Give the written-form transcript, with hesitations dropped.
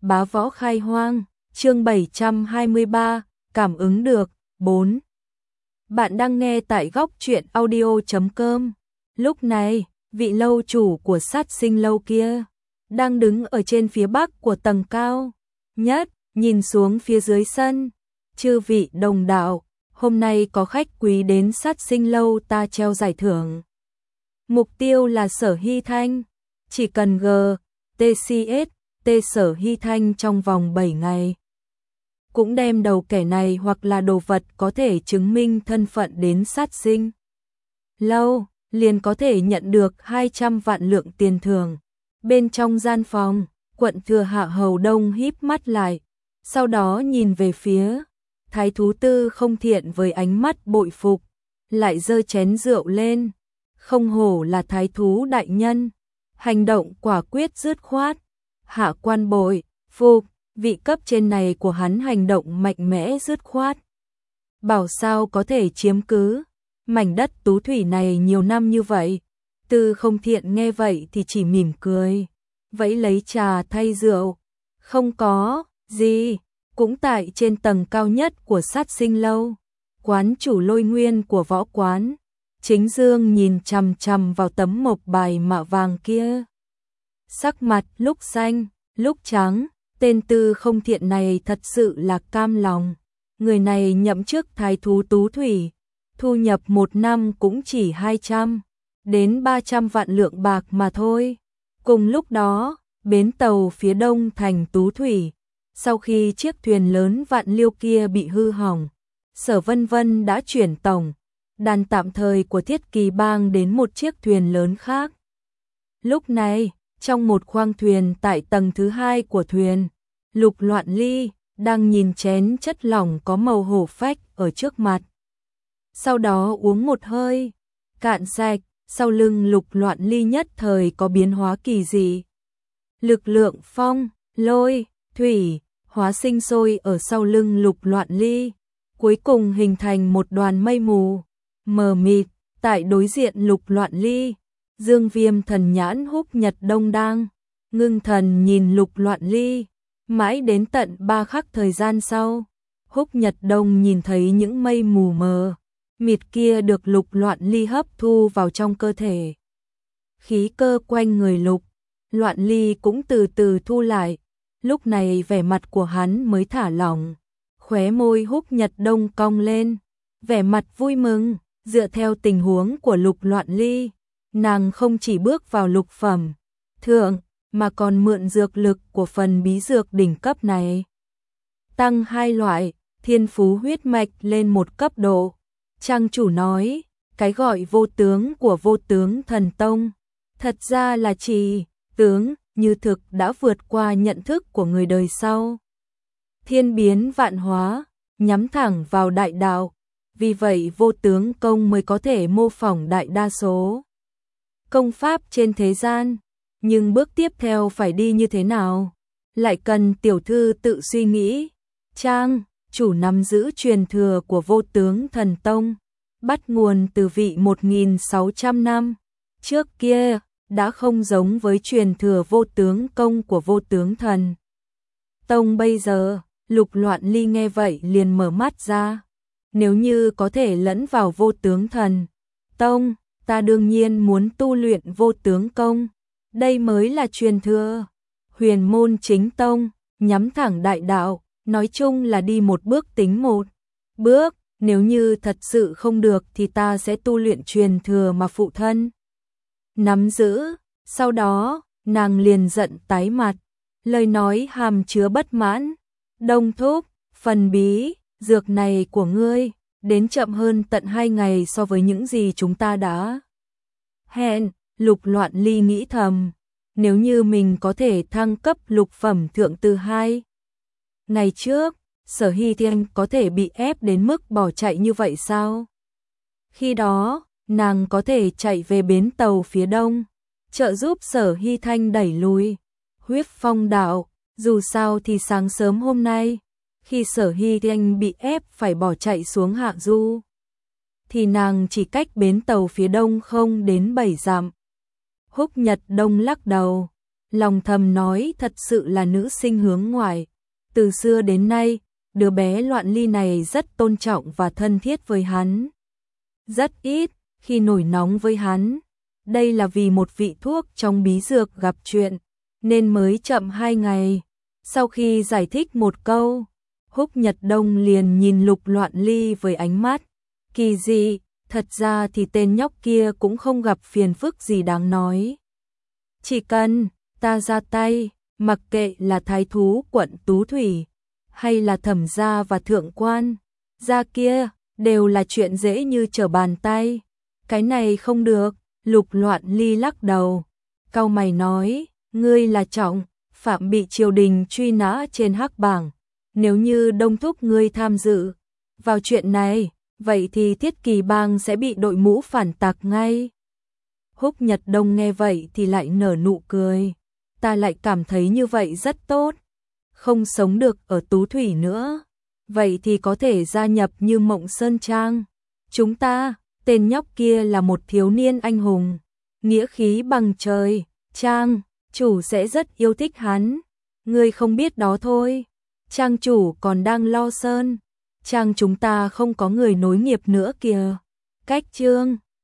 Bá võ khai hoang, chương 723, cảm ứng được, 4. Bạn đang nghe tại góc truyện audio.com. Lúc này, vị lâu chủ của sát sinh lâu kia đang đứng ở trên phía bắc của tầng cao nhất, nhìn xuống phía dưới sân. Chư vị đồng đạo, hôm nay có khách quý đến sát sinh lâu ta treo giải thưởng. Mục tiêu là Sở Hy Thanh, chỉ cần GTCS Sở Hy Thanh trong vòng 7 ngày. Cũng đem đầu kẻ này hoặc là đồ vật có thể chứng minh thân phận đến sát sinh lâu, liền có thể nhận được 200 vạn lượng tiền thưởng. Bên trong gian phòng, Quận Thừa Hạ Hầu Đông híp mắt lại, sau đó nhìn về phía Thái thú Tư Không Thiện với ánh mắt bội phục, lại giơ chén rượu lên. Không hổ là thái thú đại nhân, hành động quả quyết dứt khoát. Hạ quan bội phục, vị cấp trên này của hắn hành động mạnh mẽ dứt khoát. Bảo sao có thể chiếm cứ mảnh đất tú thủy này nhiều năm như vậy. Tư Không Thiện nghe vậy thì chỉ mỉm cười, vẫy lấy trà thay rượu. Không có gì, cũng tại trên tầng cao nhất của sát sinh lâu, quán chủ Lôi Nguyên của võ quán Chính Dương nhìn chằm chằm vào tấm mộc bài mạ vàng kia. Sắc mặt lúc xanh, lúc trắng, tên Tư Không Thiện này thật sự là cam lòng. Người này nhậm chức thái thú tú thủy, thu nhập một năm cũng chỉ 200 đến 300 vạn lượng bạc mà thôi. Cùng lúc đó, bến tàu phía đông thành tú thủy, sau khi chiếc thuyền lớn Vạn Liêu kia bị hư hỏng, Sở Vân Vân đã chuyển tổng đàn tạm thời của Thiết Kỳ Bang đến một chiếc thuyền lớn khác. Lúc này, trong một khoang thuyền tại tầng thứ 2 của thuyền, Lục Loạn Ly đang nhìn chén chất lỏng có màu hổ phách ở trước mặt. Sau đó uống một hơi, cạn sạch, sau lưng Lục Loạn Ly nhất thời có biến hóa kỳ dị. Lực lượng phong, lôi, thủy, hóa sinh sôi ở sau lưng Lục Loạn Ly, cuối cùng hình thành một đoàn mây mù mờ mịt. Tại đối diện Lục Loạn Ly, Dương Viêm thần nhãn Húc Nhật Đông đang ngưng thần nhìn Lục Loạn Ly, mãi đến tận 3 khắc thời gian sau, Húc Nhật Đông nhìn thấy những mây mù mờ mịt kia được Lục Loạn Ly hấp thu vào trong cơ thể. Khí cơ quanh người Lục Loạn Ly cũng từ từ thu lại, lúc này vẻ mặt của hắn mới thả lỏng, khóe môi Húc Nhật Đông cong lên, vẻ mặt vui mừng. Dựa theo tình huống của Lục Loạn Ly, nàng không chỉ bước vào lục phẩm thượng, mà còn mượn dược lực của phần bí dược đỉnh cấp này, tăng 2 loại thiên phú huyết mạch lên một cấp độ. Trang chủ nói, cái gọi vô tướng của Vô Tướng Thần Tông, thật ra là chỉ tướng như thực đã vượt qua nhận thức của người đời sau. Thiên biến vạn hóa, nhắm thẳng vào đại đạo. Vì vậy vô tướng công mới có thể mô phỏng đại đa số công pháp trên thế gian. Nhưng bước tiếp theo phải đi như thế nào? Lại cần tiểu thư tự suy nghĩ. Trang chủ nắm giữ truyền thừa của Vô Tướng Thần Tông, bắt nguồn từ vị 1600 năm trước kia, đã không giống với truyền thừa vô tướng công của Vô Tướng Thần Tông bây giờ. Lục Loạn Ly nghe vậy liền mở mắt ra. Nếu như có thể lẫn vào Vô Tướng Thần Tông, ta đương nhiên muốn tu luyện vô tướng công. Đây mới là truyền thừa huyền môn chính tông, nhắm thẳng đại đạo, nói chung là đi một bước tính một bước. Nếu như thật sự không được thì ta sẽ tu luyện truyền thừa mà phụ thân nắm giữ. Sau đó, nàng liền giận tái mặt, lời nói hàm chứa bất mãn. Đông thúc, phần bí dược này của ngươi, đến chậm hơn tận 2 ngày so với những gì chúng ta đã hẹn. Lục Loạn Ly nghĩ thầm, nếu như mình có thể thăng cấp lục phẩm thượng từ 2 ngày trước, Sở Hy Thanh có thể bị ép đến mức bỏ chạy như vậy sao? Khi đó, nàng có thể chạy về bến tàu phía đông, trợ giúp Sở Hy Thanh đẩy lùi Huyết Phong đạo. Dù sao thì sáng sớm hôm nay, khi Sở Hy Thanh bị ép phải bỏ chạy xuống Hạ Du, thì nàng chỉ cách bến tàu phía đông không đến 7 dặm. Húc Nhật Đông lắc đầu, lòng thầm nói thật sự là nữ sinh hướng ngoại. Từ xưa đến nay, đứa bé Loạn Ly này rất tôn trọng và thân thiết với hắn. Rất ít khi nổi nóng với hắn. Đây là vì một vị thuốc trong bí dược gặp chuyện, nên mới chậm 2 ngày. Sau khi giải thích một câu, Húc Nhật Đông liền nhìn Lục Loạn Ly với ánh mắt kỳ dị. Thật ra thì tên nhóc kia cũng không gặp phiền phức gì đáng nói. Chỉ cần ta ra tay, mặc kệ là thái thú quận Tú Thủy, hay là thẩm gia và thượng quan gia kia, đều là chuyện dễ như trở bàn tay. Cái này không được. Lục Loạn Ly lắc đầu, cau mày nói, ngươi là trọng phạm bị triều đình truy nã trên hắc bảng. Nếu như Đông thúc ngươi tham dự vào chuyện này, vậy thì Thiết Kỳ bang sẽ bị đội mũ phản tặc ngay. Húc Nhật Đông nghe vậy thì lại nở nụ cười. Ta lại cảm thấy như vậy rất tốt. Không sống được ở Tú Thủy nữa. Vậy thì có thể gia nhập Như Mộng Sơn Trang. Chúng ta, tên nhóc kia là một thiếu niên anh hùng. Nghĩa khí bằng trời. Trang chủ sẽ rất yêu thích hắn. Ngươi không biết đó thôi. Trang chủ còn đang lo sơn. Trang chúng ta không có người nối nghiệp nữa kìa. Cách chương